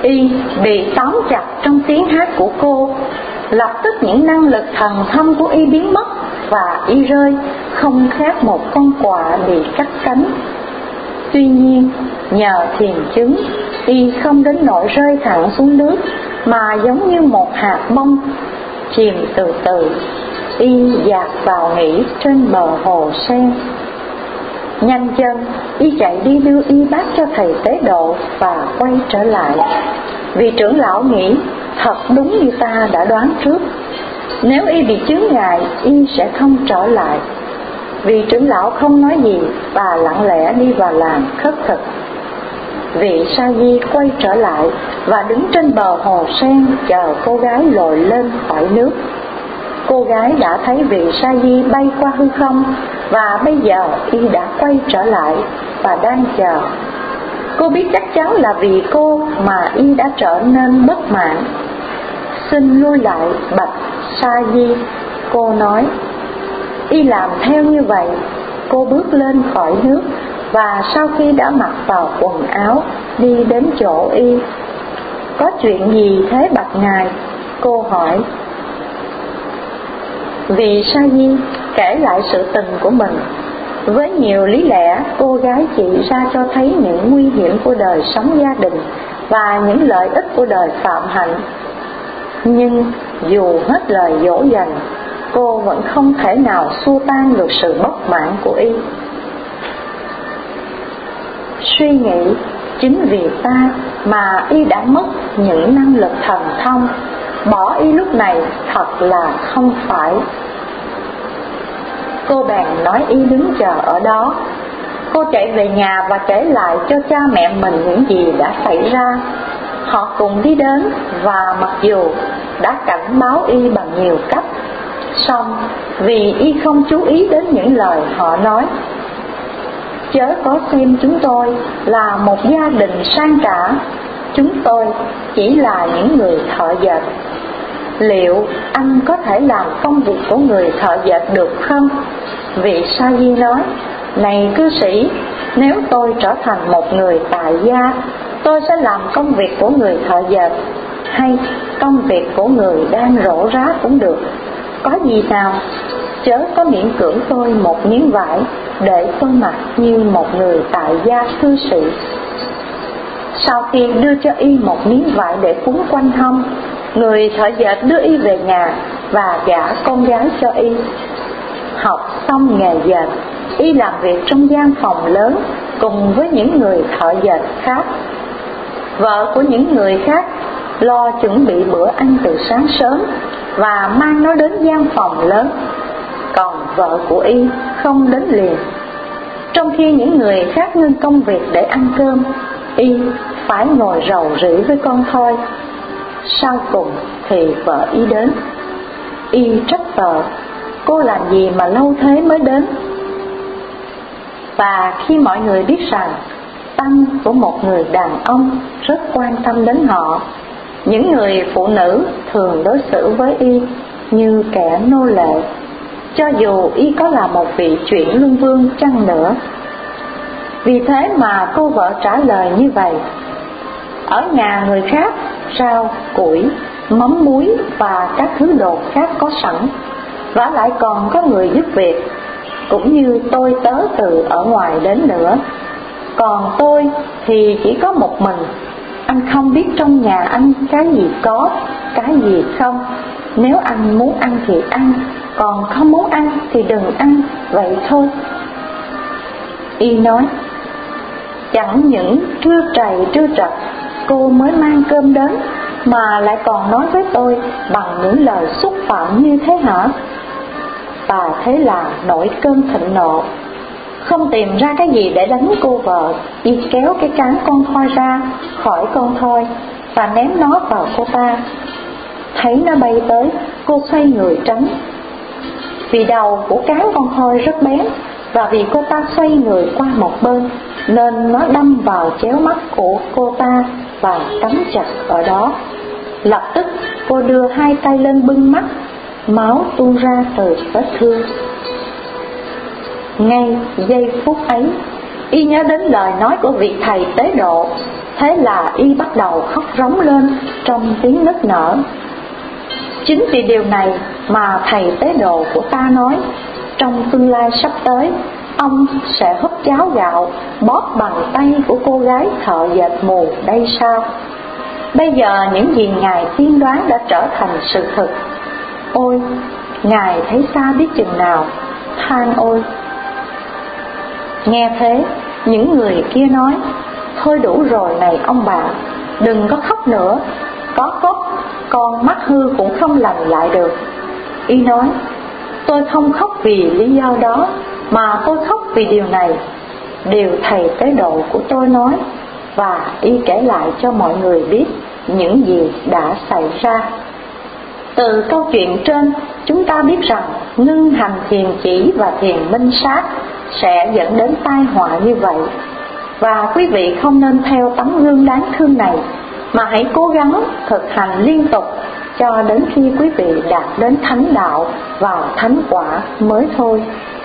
Y bị tóm chặt trong tiếng hát của cô. Lập tức những năng lực thần thông của Y biến mất, và Y rơi không khác một con quạ bị cắt cánh. Tuy nhiên, nhờ thiền chứng, Y không đến nỗi rơi thẳng xuống nước, mà giống như một hạt bông chìm từ từ. Y dạt vào nghỉ trên bờ hồ sen. Nhanh chân, Y chạy đi đưa y bát cho thầy tế độ và quay trở lại. Vị trưởng lão nghĩ thật đúng như ta đã đoán trước. Nếu Y bị chướng ngại, Y sẽ không trở lại. Vị trưởng lão không nói gì và lặng lẽ đi vào làng khất thực. Vị sa di quay trở lại và đứng trên bờ hồ sen chờ cô gái lội lên khỏi nước. Cô gái đã thấy vị sa di bay qua hư không, và bây giờ Y đã quay trở lại và đang chờ. Cô biết chắc chắn là vì cô mà Y đã trở nên bất mãn. Xin lui lại bạch sa di, cô nói. Y làm theo như vậy. Cô bước lên khỏi nước, và sau khi đã mặc vào quần áo, đi đến chỗ Y. Có chuyện gì thế bạch ngài? Cô hỏi. Vị sa di kể lại sự tình của mình. Với nhiều lý lẽ, cô gái chỉ ra cho thấy những nguy hiểm của đời sống gia đình và những lợi ích của đời phạm hạnh. Nhưng dù hết lời dỗ dành, cô vẫn không thể nào xua tan được sự bất mãn của Y. Suy nghĩ, chính vì ta mà Y đã mất những năng lực thần thông. Bỏ Y lúc này thật là không phải. Cô bèn nói Y đứng chờ ở đó. Cô chạy về nhà và kể lại cho cha mẹ mình những gì đã xảy ra. Họ cùng đi đến, và mặc dù đã cảnh báo Y bằng nhiều cách, song vì Y không chú ý đến những lời họ nói. Chớ có xem chúng tôi là một gia đình sang cả, chúng tôi chỉ là những người thợ dệt. Liệu anh có thể làm công việc của người thợ dệt được không? Vị sa di nói. Này cư sĩ, nếu tôi trở thành một người tại gia, tôi sẽ làm công việc của người thợ dệt, hay công việc của người đang rổ rá cũng được. Có gì nào? Chớ có miễn cưỡng tôi một miếng vải để tôi mặc như một người tại gia cư sĩ. Sau khi đưa cho Y một miếng vải để quấn quanh hông, người thợ dệt đưa Y về nhà và gả con gái cho Y. Học xong nghề dệt, Y làm việc trong gian phòng lớn cùng với những người thợ dệt khác. Vợ của những người khác lo chuẩn bị bữa ăn từ sáng sớm và mang nó đến gian phòng lớn, còn vợ của Y không đến liền. Trong khi những người khác ngưng công việc để ăn cơm, Y phải ngồi rầu rĩ với con thoi. Sau cùng thì vợ Y đến. Y trách vợ, cô làm gì mà lâu thế mới đến? Và khi mọi người biết rằng tâm của một người đàn ông rất quan tâm đến họ, những người phụ nữ thường đối xử với Y như kẻ nô lệ, cho dù Y có là một vị chuyển luân vương chăng nữa. Vì thế mà cô vợ trả lời như vậy. Ở nhà người khác, rau, củi, mắm muối và các thứ đồ khác có sẵn, vả lại còn có người giúp việc, cũng như tôi tớ từ ở ngoài đến nữa. Còn tôi thì chỉ có một mình. Anh không biết trong nhà anh cái gì có, cái gì không. Nếu anh muốn ăn thì ăn, còn không muốn ăn thì đừng ăn, vậy thôi. Y nói. Chẳng những trưa trầy trưa trật cô mới mang cơm đến, mà lại còn nói với tôi bằng những lời xúc phạm như thế hả? Và thế là nổi cơn thịnh nộ. Không tìm ra cái gì để đánh cô vợ, Y kéo cái cán con thoi ra khỏi con thoi và ném nó vào cô ta. Thấy nó bay tới, cô xoay người tránh. Vì đầu của cán con thoi rất bén, và vì cô ta xoay người qua một bên, nên nó đâm vào chéo mắt của cô ta và cắm chặt ở đó. Lập tức cô đưa hai tay lên bưng mắt, máu tuôn ra từ vết thương. Ngay giây phút ấy, Y nhớ đến lời nói của vị thầy tế độ, thế là y bắt đầu khóc rống lên trong tiếng nức nở. Chính vì điều này mà thầy tế độ của ta nói, trong tương lai sắp tới, ông sẽ húp cháo gạo bóp bằng tay của cô gái thợ dệt mù đây sao? Bây giờ những gì Ngài tiên đoán đã trở thành sự thực. Ôi, Ngài thấy xa biết chừng nào, than ôi. Nghe thế, những người kia nói, thôi đủ rồi này ông bạn, đừng có khóc nữa, có khóc, con mắt hư cũng không lành lại được. Y nói, tôi không khóc vì lý do đó, mà tôi khóc vì điều này, điều thầy tế độ của tôi nói, và y kể lại cho mọi người biết những gì đã xảy ra. Từ câu chuyện trên, chúng ta biết rằng ngưng hành thiền chỉ và thiền minh sát sẽ dẫn đến tai họa như vậy. Và quý vị không nên theo tấm gương đáng thương này, mà hãy cố gắng thực hành liên tục cho đến khi quý vị đạt đến thánh đạo và thánh quả mới thôi.